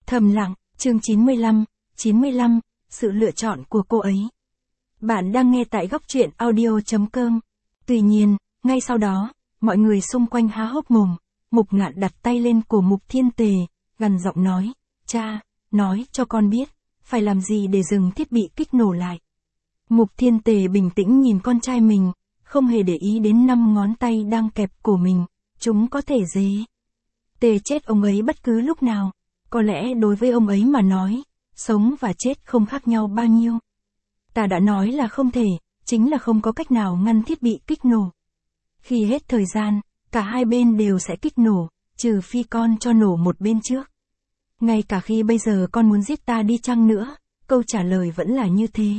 Thầm lặng, chương 95, sự lựa chọn của cô ấy. Bạn đang nghe tại góc truyện audio.com. Tuy nhiên, ngay sau đó, mọi người xung quanh há hốc mồm, Mục Ngạn đặt tay lên cổ Mục Thiên Tề, gằn giọng nói, cha, nói cho con biết, phải làm gì để dừng thiết bị kích nổ lại. Mục Thiên Tề bình tĩnh nhìn con trai mình, không hề để ý đến 5 ngón tay đang kẹp cổ mình, chúng có thể tê chết ông ấy bất cứ lúc nào. Có lẽ đối với ông ấy mà nói, sống và chết không khác nhau bao nhiêu. Ta đã nói là không thể, chính là không có cách nào ngăn thiết bị kích nổ. Khi hết thời gian, cả hai bên đều sẽ kích nổ, trừ phi con cho nổ một bên trước. Ngay cả khi bây giờ con muốn giết ta đi chăng nữa, câu trả lời vẫn là như thế.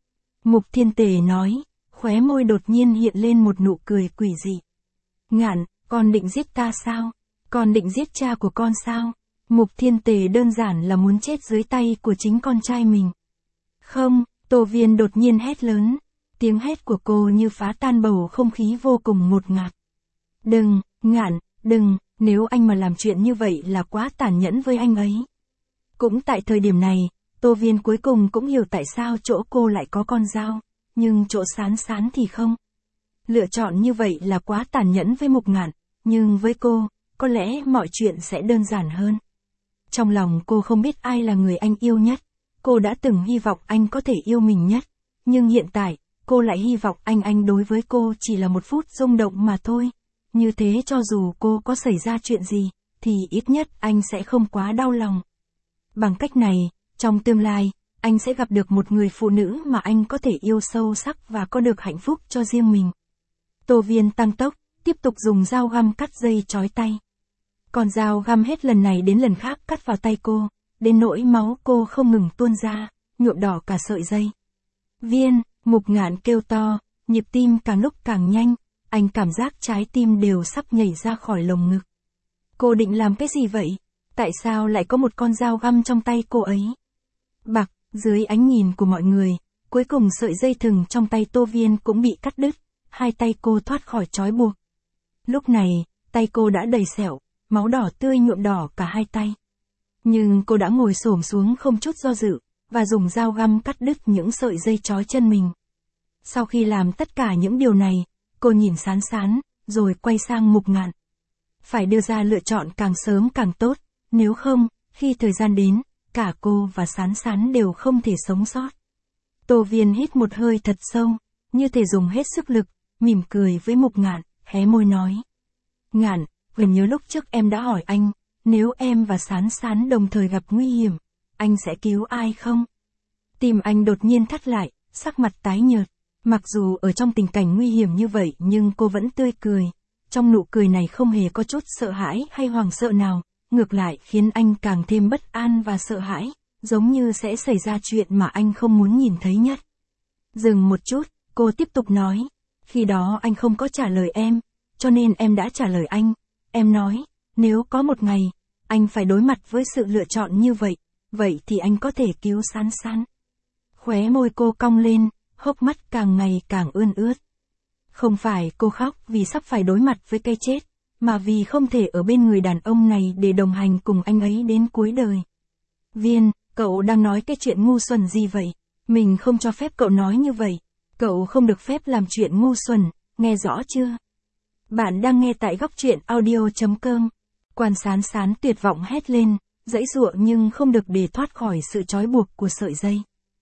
Mục Thiên Tề nói, khóe môi đột nhiên hiện lên một nụ cười quỷ dị. Ngạn, con định giết ta sao? Con định giết cha của con sao? Mục Thiên Tề đơn giản là muốn chết dưới tay của chính con trai mình. Không, Tô Viên đột nhiên hét lớn. Tiếng hét của cô như phá tan bầu không khí vô cùng ngột ngạt. Đừng, Ngạn, đừng, nếu anh mà làm chuyện như vậy là quá tàn nhẫn với anh ấy. Cũng tại thời điểm này, Tô Viên cuối cùng cũng hiểu tại sao chỗ cô lại có con dao, nhưng chỗ Sán Sán thì không. Lựa chọn như vậy là quá tàn nhẫn với Mục Ngạn, nhưng với cô, có lẽ mọi chuyện sẽ đơn giản hơn. Trong lòng cô không biết ai là người anh yêu nhất, cô đã từng hy vọng anh có thể yêu mình nhất, nhưng hiện tại, cô lại hy vọng anh đối với cô chỉ là một phút rung động mà thôi. Như thế cho dù cô có xảy ra chuyện gì, thì ít nhất anh sẽ không quá đau lòng. Bằng cách này, trong tương lai, anh sẽ gặp được một người phụ nữ mà anh có thể yêu sâu sắc và có được hạnh phúc cho riêng mình. Tô Viên tăng tốc, tiếp tục dùng dao găm cắt dây chói tay. Con dao găm hết lần này đến lần khác cắt vào tay cô, đến nỗi máu cô không ngừng tuôn ra, nhuộm đỏ cả sợi dây. Viên, Mục Ngạn kêu to, nhịp tim càng lúc càng nhanh, anh cảm giác trái tim đều sắp nhảy ra khỏi lồng ngực. Cô định làm cái gì vậy? Tại sao lại có một con dao găm trong tay cô ấy? Bạc, dưới ánh nhìn của mọi người, cuối cùng sợi dây thừng trong tay Tô Viên cũng bị cắt đứt, hai tay cô thoát khỏi trói buộc. Lúc này, tay cô đã đầy sẹo, máu đỏ tươi nhuộm đỏ cả hai tay. Nhưng cô đã ngồi xổm xuống không chút do dự, và dùng dao găm cắt đứt những sợi dây trói chân mình. Sau khi làm tất cả những điều này, cô nhìn Sán Sán, rồi quay sang Mục Ngạn. Phải đưa ra lựa chọn càng sớm càng tốt, nếu không, khi thời gian đến, cả cô và Sán Sán đều không thể sống sót. Tô Viên hít một hơi thật sâu, như thể dùng hết sức lực, mỉm cười với Mục Ngạn, hé môi nói. Ngạn, vẫn nhớ lúc trước em đã hỏi anh, nếu em và Sán Sán đồng thời gặp nguy hiểm, anh sẽ cứu ai không? Tim anh đột nhiên thắt lại, sắc mặt tái nhợt. Mặc dù ở trong tình cảnh nguy hiểm như vậy nhưng cô vẫn tươi cười. Trong nụ cười này không hề có chút sợ hãi hay hoảng sợ nào, ngược lại khiến anh càng thêm bất an và sợ hãi, giống như sẽ xảy ra chuyện mà anh không muốn nhìn thấy nhất. Dừng một chút, cô tiếp tục nói, khi đó anh không có trả lời em, cho nên em đã trả lời anh. Em nói, nếu có một ngày, anh phải đối mặt với sự lựa chọn như vậy, vậy thì anh có thể cứu Sán Sán. Khóe môi cô cong lên, hốc mắt càng ngày càng ươn ướt. Không phải cô khóc vì sắp phải đối mặt với cái chết, mà vì không thể ở bên người đàn ông này để đồng hành cùng anh ấy đến cuối đời. Viên, cậu đang nói cái chuyện ngu xuẩn gì vậy? Mình không cho phép cậu nói như vậy. Cậu không được phép làm chuyện ngu xuẩn, nghe rõ chưa? Bạn đang nghe tại góc truyện audio.com. Quan Sán Sán tuyệt vọng hét lên, giãy giụa nhưng không được để thoát khỏi sự trói buộc của sợi dây.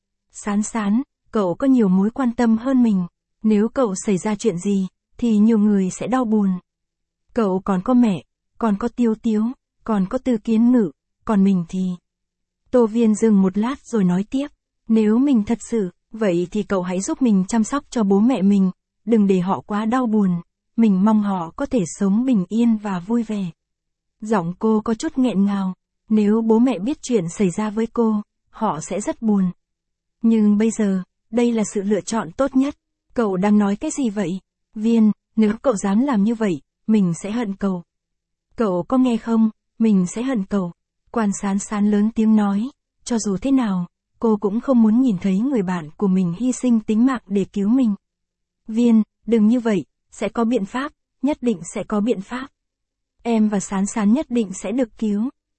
Sán Sán, cậu có nhiều mối quan tâm hơn mình. Nếu cậu xảy ra chuyện gì, thì nhiều người sẽ đau buồn. Cậu còn có mẹ, còn có Tiếu Tiếu, còn có Tư Kiến Ngự, còn mình thì... Tô Viên dừng một lát rồi nói tiếp. Nếu mình thật sự, vậy thì cậu hãy giúp mình chăm sóc cho bố mẹ mình, đừng để họ quá đau buồn. Mình mong họ có thể sống bình yên và vui vẻ. Giọng cô có chút nghẹn ngào. Nếu bố mẹ biết chuyện xảy ra với cô, họ sẽ rất buồn. Nhưng bây giờ, đây là sự lựa chọn tốt nhất. Cậu đang nói cái gì vậy? Viên, nếu cậu dám làm như vậy, mình sẽ hận cậu. Cậu có nghe không? Mình sẽ hận cậu. Quan Sán Sán lớn tiếng nói. Cho dù thế nào, cô cũng không muốn nhìn thấy người bạn của mình hy sinh tính mạng để cứu mình. Viên, đừng như vậy, sẽ có biện pháp, nhất định sẽ có biện pháp. Em và Sán Sán nhất định sẽ được cứu.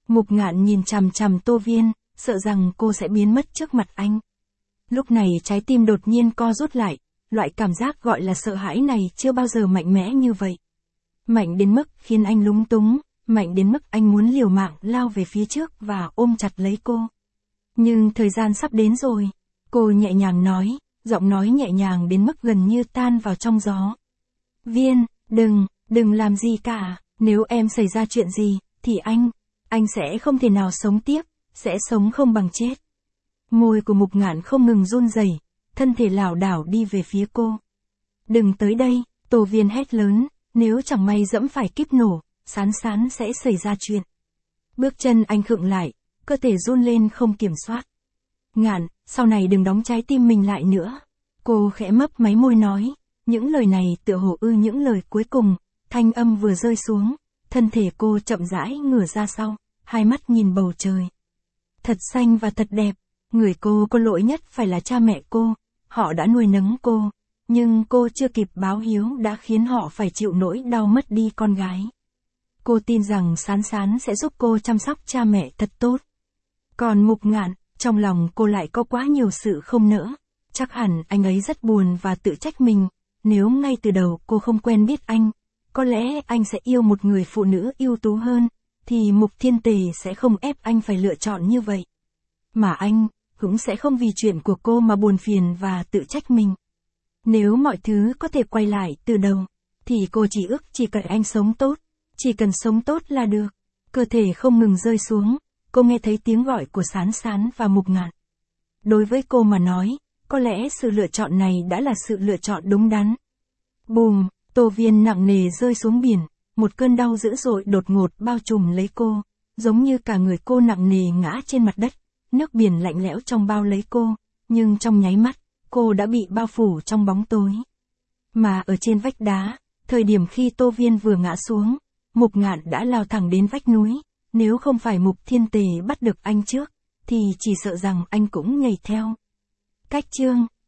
Mục Ngạn nhìn chằm chằm Tô Viên, sợ rằng cô sẽ biến mất trước mặt anh. Lúc này trái tim đột nhiên co rút lại, loại cảm giác gọi là sợ hãi này chưa bao giờ mạnh mẽ như vậy. Mạnh đến mức khiến anh lúng túng, mạnh đến mức anh muốn liều mạng lao về phía trước và ôm chặt lấy cô. Nhưng thời gian sắp đến rồi, cô nhẹ nhàng nói, giọng nói nhẹ nhàng đến mức gần như tan vào trong gió. Viên, đừng làm gì cả, nếu em xảy ra chuyện gì, thì anh sẽ không thể nào sống tiếp, sẽ sống không bằng chết. Môi của Mục Ngạn không ngừng run rẩy, thân thể lảo đảo đi về phía cô. Đừng tới đây, Tô Viên hét lớn, nếu chẳng may dẫm phải kíp nổ, Sán Sán sẽ xảy ra chuyện. Bước chân anh khựng lại, cơ thể run lên không kiểm soát. Ngạn, sau này đừng đóng trái tim mình lại nữa. Cô khẽ mấp máy môi nói, những lời này tựa hồ những lời cuối cùng, thanh âm vừa rơi xuống, thân thể cô chậm rãi ngửa ra sau, hai mắt nhìn bầu trời. Thật xanh và thật đẹp, người cô có lỗi nhất phải là cha mẹ cô, họ đã nuôi nấng cô, nhưng cô chưa kịp báo hiếu đã khiến họ phải chịu nỗi đau mất đi con gái. Cô tin rằng Sán Sán sẽ giúp cô chăm sóc cha mẹ thật tốt. Còn Mục Ngạn, trong lòng cô lại có quá nhiều sự không nỡ. Chắc hẳn anh ấy rất buồn và tự trách mình, nếu ngay từ đầu cô không quen biết anh, có lẽ anh sẽ yêu một người phụ nữ ưu tú hơn, thì Mục Thiên Tề sẽ không ép anh phải lựa chọn như vậy. Mà anh, cũng sẽ không vì chuyện của cô mà buồn phiền và tự trách mình. Nếu mọi thứ có thể quay lại từ đầu, thì cô chỉ cần anh sống tốt, chỉ cần sống tốt là được. Cơ thể không ngừng rơi xuống, cô nghe thấy tiếng gọi của Sán Sán và Mục Ngạn. Đối với cô mà nói, có lẽ sự lựa chọn này đã là sự lựa chọn đúng đắn. Bùm, Tô Viên nặng nề rơi xuống biển, một cơn đau dữ dội đột ngột bao trùm lấy cô, giống như cả người cô nặng nề ngã trên mặt đất, nước biển lạnh lẽo trong bao lấy cô, nhưng trong nháy mắt, cô đã bị bao phủ trong bóng tối. Mà ở trên vách đá, thời điểm khi Tô Viên vừa ngã xuống, Mục Ngạn đã lao thẳng đến vách núi, nếu không phải Mục Thiên Tề bắt được anh trước, thì chỉ sợ rằng anh cũng nhảy theo. Cách chương